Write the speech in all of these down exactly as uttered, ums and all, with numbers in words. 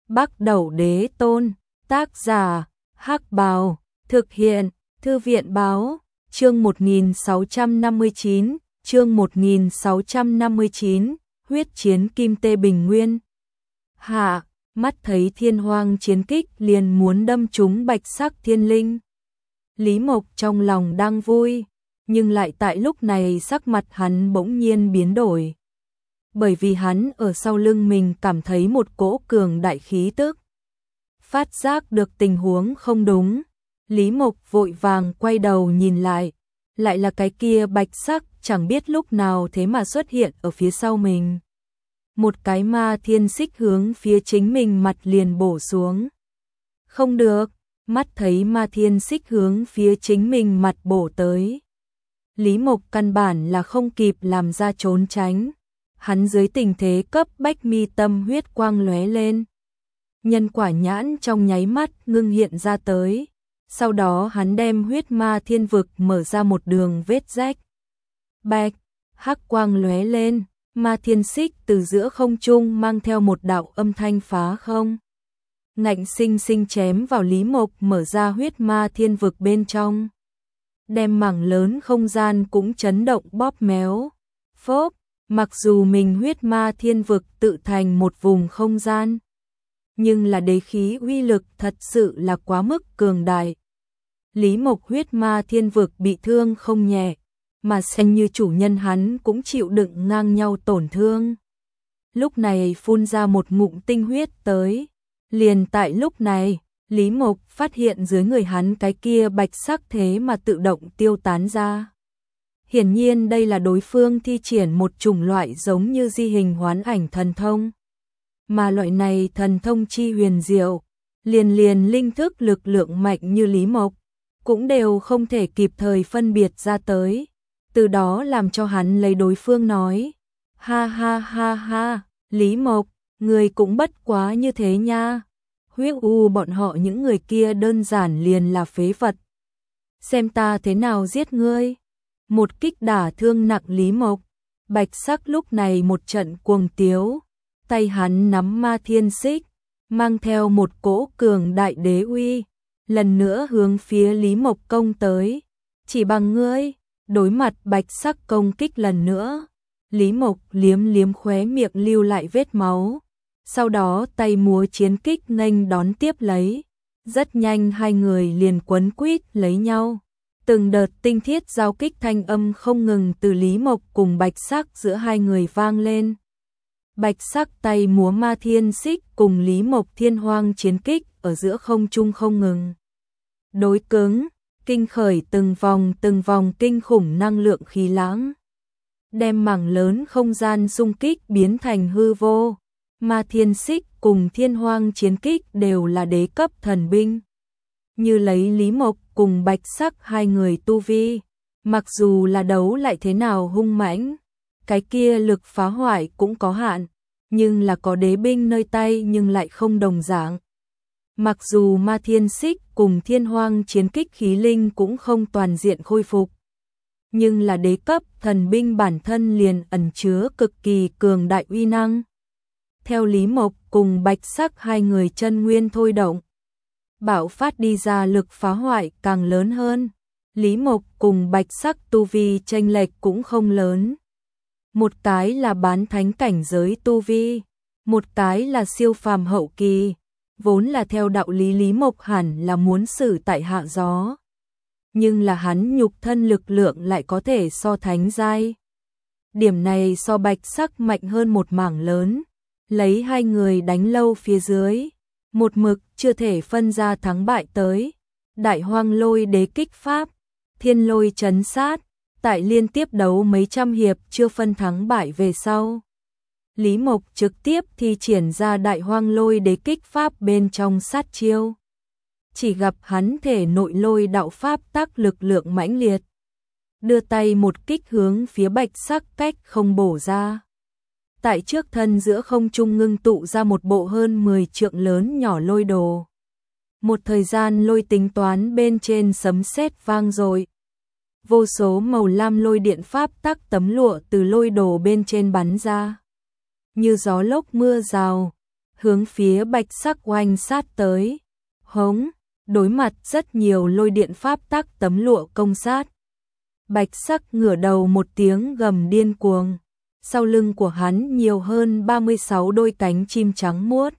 Bắc Đẩu Đế Tôn, tác giả, Hắc Bào, thực hiện, Thư viện Báo, chương một nghìn sáu trăm năm mươi chín, chương một nghìn sáu trăm năm mươi chín, huyết chiến Kim Tê Bình Nguyên. Hạ, mắt thấy thiên hoang chiến kích liền muốn đâm trúng bạch sắc thiên linh. Lý Mộc trong lòng đang vui, nhưng lại tại lúc này sắc mặt hắn bỗng nhiên biến đổi. Bởi vì hắn ở sau lưng mình cảm thấy một cỗ cường đại khí tức. Phát giác được tình huống không đúng, Lý Mộc vội vàng quay đầu nhìn lại, lại là cái kia bạch sắc chẳng biết lúc nào thế mà xuất hiện ở phía sau mình. Một cái ma thiên xích hướng phía chính mình mặt liền bổ xuống. Không được, mắt thấy ma thiên xích hướng phía chính mình mặt bổ tới. Lý Mộc căn bản là không kịp làm ra trốn tránh. Hắn dưới tình thế cấp bách mi tâm huyết quang lóe lên. Nhân quả nhãn trong nháy mắt ngưng hiện ra tới. Sau đó hắn đem huyết ma thiên vực mở ra một đường vết rách. Bạch, hắc quang lóe lên, ma thiên xích từ giữa không trung mang theo một đạo âm thanh phá không. Ngạnh sinh sinh chém vào Lý Mộc mở ra huyết ma thiên vực bên trong. Đem mảng lớn không gian cũng chấn động bóp méo. Phốp, mặc dù mình huyết ma thiên vực tự thành một vùng không gian. Nhưng là đế khí uy lực thật sự là quá mức cường đại. Lý Mộc huyết ma thiên vực bị thương không nhẹ, mà xem như chủ nhân hắn cũng chịu đựng ngang nhau tổn thương. Lúc này phun ra một ngụm tinh huyết tới. Liền tại lúc này, Lý Mộc phát hiện dưới người hắn cái kia bạch sắc thế mà tự động tiêu tán ra. Hiển nhiên đây là đối phương thi triển một chủng loại giống như di hình hoán ảnh thần thông. Mà loại này thần thông chi huyền diệu, liền liền linh thức lực lượng mạnh như Lý Mộc, cũng đều không thể kịp thời phân biệt ra tới. Từ đó làm cho hắn lấy đối phương nói, ha ha ha ha, Lý Mộc, người cũng bất quá như thế nha. Huyết u bọn họ những người kia đơn giản liền là phế vật. Xem ta thế nào giết ngươi. Một kích đả thương nặng Lý Mộc, bạch sắc lúc này một trận cuồng tiếu, tay hắn nắm ma thiên xích, mang theo một cỗ cường đại đế uy, lần nữa hướng phía Lý Mộc công tới. Chỉ bằng ngươi, đối mặt bạch sắc công kích lần nữa, Lý Mộc liếm liếm khóe miệng lưu lại vết máu, sau đó tay múa chiến kích nghênh đón tiếp lấy, rất nhanh hai người liền quấn quýt lấy nhau. Từng đợt tinh thiết giao kích thanh âm không ngừng từ Lý Mộc cùng bạch sắc giữa hai người vang lên. Bạch sắc tay múa ma thiên xích cùng Lý Mộc thiên hoang chiến kích ở giữa không trung không ngừng. Đối cứng, kinh khởi từng vòng từng vòng kinh khủng năng lượng khí lãng. Đem mảng lớn không gian xung kích biến thành hư vô. Ma thiên xích cùng thiên hoang chiến kích đều là đế cấp thần binh. Như lấy Lý Mộc cùng bạch sắc hai người tu vi, mặc dù là đấu lại thế nào hung mãnh, cái kia lực phá hoại cũng có hạn, nhưng là có đế binh nơi tay nhưng lại không đồng dạng. Mặc dù ma thiên xích cùng thiên hoang chiến kích khí linh cũng không toàn diện khôi phục, nhưng là đế cấp thần binh bản thân liền ẩn chứa cực kỳ cường đại uy năng. Theo Lý Mộc cùng bạch sắc hai người chân nguyên thôi động, bạo phát đi ra lực phá hoại càng lớn hơn. Lý Mộc cùng bạch sắc tu vi chênh lệch cũng không lớn. Một cái là bán thánh cảnh giới tu vi, một cái là siêu phàm hậu kỳ, vốn là theo đạo lý Lý Mộc hẳn là muốn xử tại hạ gió. Nhưng là hắn nhục thân lực lượng lại có thể so thánh giai. Điểm này so bạch sắc mạnh hơn một mảng lớn, lấy hai người đánh lâu phía dưới. Một mực chưa thể phân ra thắng bại tới. Đại hoang lôi đế kích pháp, thiên lôi chấn sát, tại liên tiếp đấu mấy trăm hiệp chưa phân thắng bại về sau. Lý Mộc trực tiếp thi triển ra đại hoang lôi đế kích pháp bên trong sát chiêu. Chỉ gặp hắn thể nội lôi đạo pháp tác lực lượng mãnh liệt. Đưa tay một kích hướng phía bạch sắc cách không bổ ra. Tại trước thân giữa không trung ngưng tụ ra một bộ hơn mười trượng lớn nhỏ lôi đồ. Một thời gian lôi tính toán bên trên sấm sét vang dội. Vô số màu lam lôi điện pháp tắc tấm lụa từ lôi đồ bên trên bắn ra. Như gió lốc mưa rào, hướng phía bạch sắc oanh sát tới. Hống, đối mặt rất nhiều lôi điện pháp tắc tấm lụa công sát. Bạch sắc ngửa đầu một tiếng gầm điên cuồng. Sau lưng của hắn nhiều hơn ba mươi sáu đôi cánh chim trắng muốt.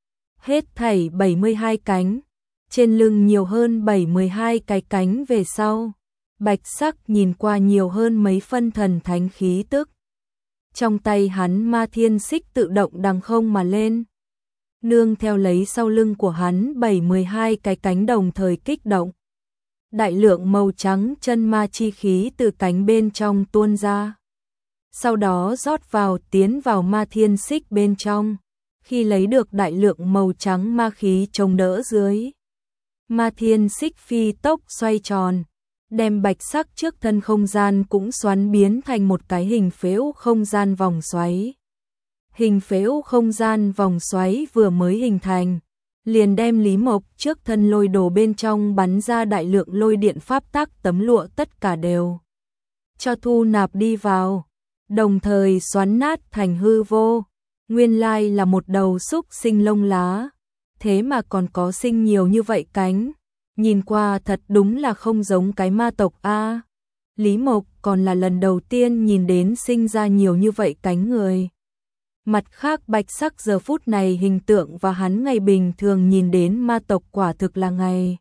Hết thảy bảy mươi hai cánh. Trên lưng nhiều hơn bảy mươi hai cái cánh về sau. Bạch sắc nhìn qua nhiều hơn mấy phân thần thánh khí tức. Trong tay hắn ma thiên xích tự động đằng không mà lên. Nương theo lấy sau lưng của hắn bảy mươi hai cái cánh đồng thời kích động. Đại lượng màu trắng chân ma chi khí từ cánh bên trong tuôn ra. Sau đó rót vào tiến vào ma thiên xích bên trong. Khi lấy được đại lượng màu trắng ma khí chống đỡ dưới. Ma thiên xích phi tốc xoay tròn. Đem bạch sắc trước thân không gian cũng xoắn biến thành một cái hình phễu không gian vòng xoáy. Hình phễu không gian vòng xoáy vừa mới hình thành, liền đem Lý Mộc trước thân lôi đồ bên trong bắn ra đại lượng lôi điện pháp tắc tấm lụa tất cả đều cho thu nạp đi vào, đồng thời xoắn nát thành hư vô. Nguyên lai là một đầu xúc sinh lông lá, thế mà còn có sinh nhiều như vậy cánh, nhìn qua thật đúng là không giống cái ma tộc a. Lý Mộc còn là lần đầu tiên nhìn đến sinh ra nhiều như vậy cánh người. Mặt khác bạch sắc giờ phút này hình tượng và hắn ngày bình thường nhìn đến ma tộc quả thực là ngày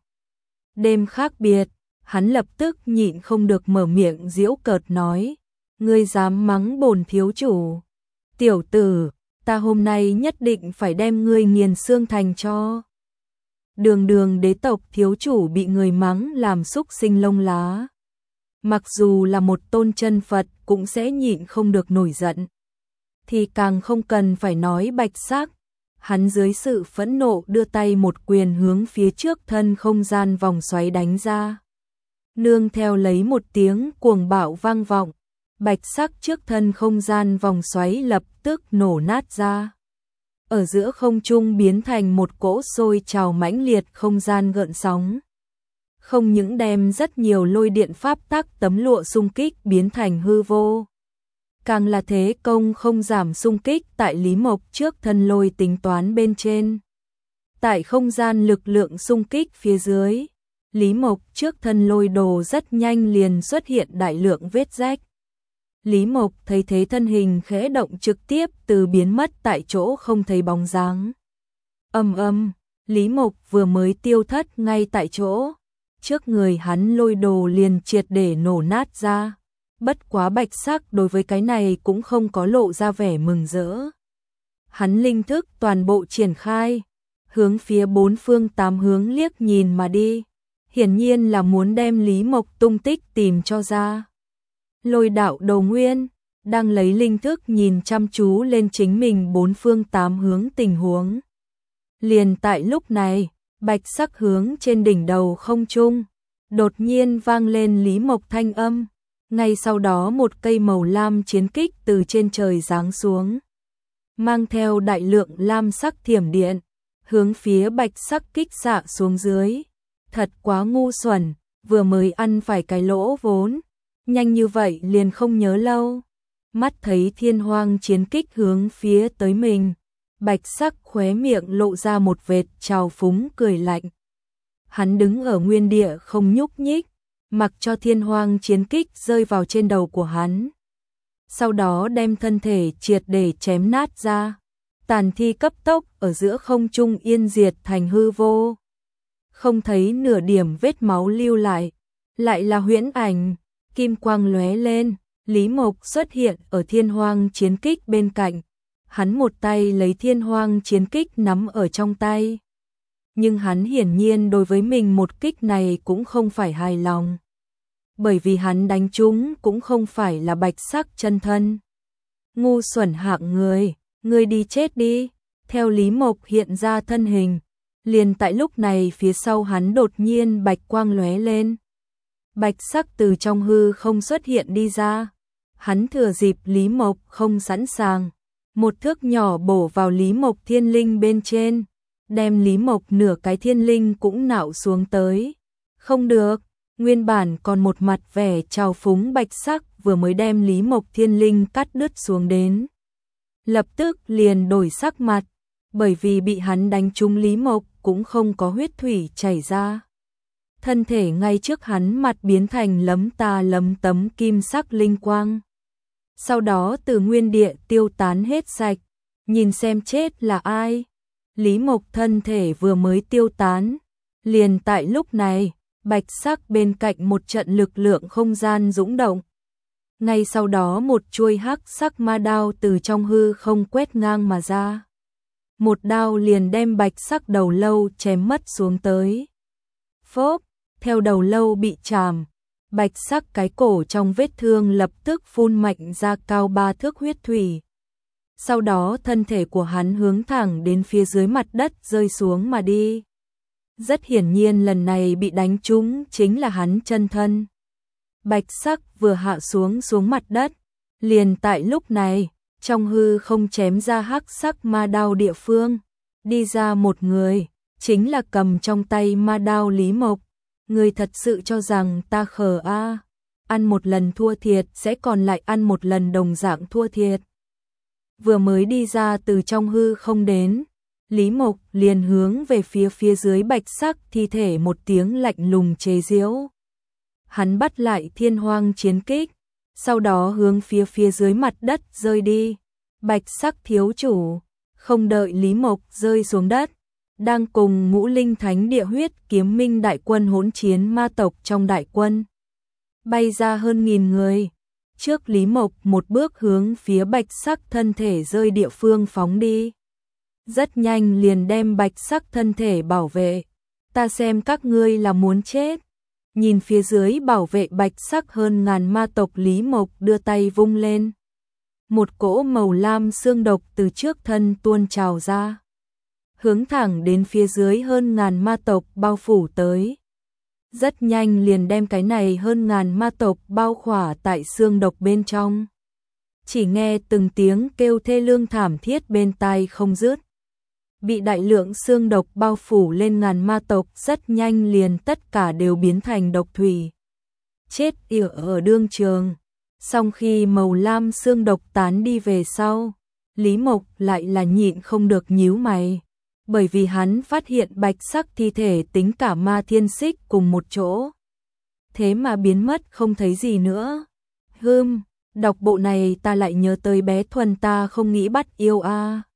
đêm khác biệt. Hắn lập tức nhịn không được mở miệng giễu cợt nói, ngươi dám mắng bổn thiếu chủ, tiểu tử, ta hôm nay nhất định phải đem ngươi nghiền xương thành cho. Đường đường đế tộc thiếu chủ bị người mắng làm xúc sinh lông lá. Mặc dù là một tôn chân Phật cũng sẽ nhịn không được nổi giận. Thì càng không cần phải nói bạch sắc. Hắn dưới sự phẫn nộ đưa tay một quyền hướng phía trước thân không gian vòng xoáy đánh ra. Nương theo lấy một tiếng cuồng bạo vang vọng. Bạch sắc trước thân không gian vòng xoáy lập tức nổ nát ra. Ở giữa không trung biến thành một cỗ sôi trào mãnh liệt không gian gợn sóng. Không những đem rất nhiều lôi điện pháp tắc tấm lụa xung kích biến thành hư vô. Càng là thế công không giảm xung kích tại Lý Mộc trước thân lôi tính toán bên trên. Tại không gian lực lượng xung kích phía dưới, Lý Mộc trước thân lôi đồ rất nhanh liền xuất hiện đại lượng vết rách. Lý Mộc thấy thế thân hình khẽ động trực tiếp từ biến mất tại chỗ không thấy bóng dáng. Âm âm, Lý Mộc vừa mới tiêu thất ngay tại chỗ, trước người hắn lôi đồ liền triệt để nổ nát ra. Bất quá bạch sắc đối với cái này cũng không có lộ ra vẻ mừng rỡ. Hắn linh thức toàn bộ triển khai, hướng phía bốn phương tám hướng liếc nhìn mà đi. Hiển nhiên là muốn đem Lý Mộc tung tích tìm cho ra. Lôi đạo đầu nguyên, đang lấy linh thức nhìn chăm chú lên chính mình bốn phương tám hướng tình huống. Liền tại lúc này, bạch sắc hướng trên đỉnh đầu không trung, đột nhiên vang lên Lý Mộc thanh âm. Ngay sau đó một cây màu lam chiến kích từ trên trời giáng xuống. Mang theo đại lượng lam sắc thiểm điện, hướng phía bạch sắc kích xạ xuống dưới. Thật quá ngu xuẩn, vừa mới ăn phải cái lỗ vốn. Nhanh như vậy liền không nhớ lâu. Mắt thấy thiên hoang chiến kích hướng phía tới mình. Bạch sắc khóe miệng lộ ra một vệt trào phúng cười lạnh. Hắn đứng ở nguyên địa không nhúc nhích, mặc cho thiên hoang chiến kích rơi vào trên đầu của hắn. Sau đó đem thân thể triệt để chém nát ra. Tàn thi cấp tốc ở giữa không trung yên diệt thành hư vô. Không thấy nửa điểm vết máu lưu lại. Lại là huyễn ảnh, kim quang lóe lên. Lý Mộc xuất hiện ở thiên hoang chiến kích bên cạnh. Hắn một tay lấy thiên hoang chiến kích nắm ở trong tay. Nhưng hắn hiển nhiên đối với mình một kích này cũng không phải hài lòng. Bởi vì hắn đánh trúng cũng không phải là bạch sắc chân thân. Ngu xuẩn hạng người, người đi chết đi. Theo Lý Mộc hiện ra thân hình, liền tại lúc này phía sau hắn đột nhiên bạch quang lóe lên. Bạch sắc từ trong hư không xuất hiện đi ra. Hắn thừa dịp Lý Mộc không sẵn sàng, một thước nhỏ bổ vào Lý Mộc thiên linh bên trên, đem Lý Mộc nửa cái thiên linh cũng nạo xuống tới. Không được, nguyên bản còn một mặt vẻ trào phúng bạch sắc vừa mới đem Lý Mộc thiên linh cắt đứt xuống đến. Lập tức liền đổi sắc mặt, bởi vì bị hắn đánh trúng Lý Mộc cũng không có huyết thủy chảy ra. Thân thể ngay trước hắn mặt biến thành lấm ta lấm tấm kim sắc linh quang. Sau đó từ nguyên địa tiêu tán hết sạch, nhìn xem chết là ai. Lý Mộc thân thể vừa mới tiêu tán, liền tại lúc này, bạch sắc bên cạnh một trận lực lượng không gian dũng động. Ngay sau đó một chuôi hắc sắc ma đao từ trong hư không quét ngang mà ra. Một đao liền đem bạch sắc đầu lâu chém mất xuống tới. Phốp, theo đầu lâu bị chàm, bạch sắc cái cổ trong vết thương lập tức phun mạnh ra cao ba thước huyết thủy. Sau đó thân thể của hắn hướng thẳng đến phía dưới mặt đất rơi xuống mà đi. Rất hiển nhiên lần này bị đánh trúng chính là hắn chân thân. Bạch sắc vừa hạ xuống xuống mặt đất, liền tại lúc này, trong hư không chém ra hắc sắc ma đao địa phương, đi ra một người, chính là cầm trong tay ma đao Lý Mộc. Người thật sự cho rằng ta khờ a? À. Ăn một lần thua thiệt sẽ còn lại ăn một lần đồng dạng thua thiệt. Vừa mới đi ra từ trong hư không đến, Lý Mộc liền hướng về phía phía dưới bạch sắc thi thể một tiếng lạnh lùng chế giễu. Hắn bắt lại thiên hoang chiến kích, sau đó hướng phía phía dưới mặt đất rơi đi. Bạch sắc thiếu chủ, không đợi Lý Mộc rơi xuống đất, đang cùng ngũ linh thánh địa huyết kiếm minh đại quân hỗn chiến ma tộc trong đại quân. Bay ra hơn nghìn người, trước Lý Mộc một bước hướng phía bạch sắc thân thể rơi địa phương phóng đi. Rất nhanh liền đem bạch sắc thân thể bảo vệ, ta xem các ngươi là muốn chết. Nhìn phía dưới bảo vệ bạch sắc hơn ngàn ma tộc Lý Mộc đưa tay vung lên. Một cỗ màu lam xương độc từ trước thân tuôn trào ra, hướng thẳng đến phía dưới hơn ngàn ma tộc bao phủ tới. Rất nhanh liền đem cái này hơn ngàn ma tộc bao khỏa tại xương độc bên trong. Chỉ nghe từng tiếng kêu thê lương thảm thiết bên tai không dứt. Bị đại lượng xương độc bao phủ lên ngàn ma tộc rất nhanh liền tất cả đều biến thành độc thủy. Chết yểu ở đương trường. Sau khi màu lam xương độc tán đi về sau, Lý Mộc lại là nhịn không được nhíu mày. Bởi vì hắn phát hiện bạch sắc thi thể tính cả ma thiên xích cùng một chỗ. Thế mà biến mất không thấy gì nữa. Hừm, đọc bộ này ta lại nhớ tới bé Thuần ta không nghĩ bắt yêu a. À.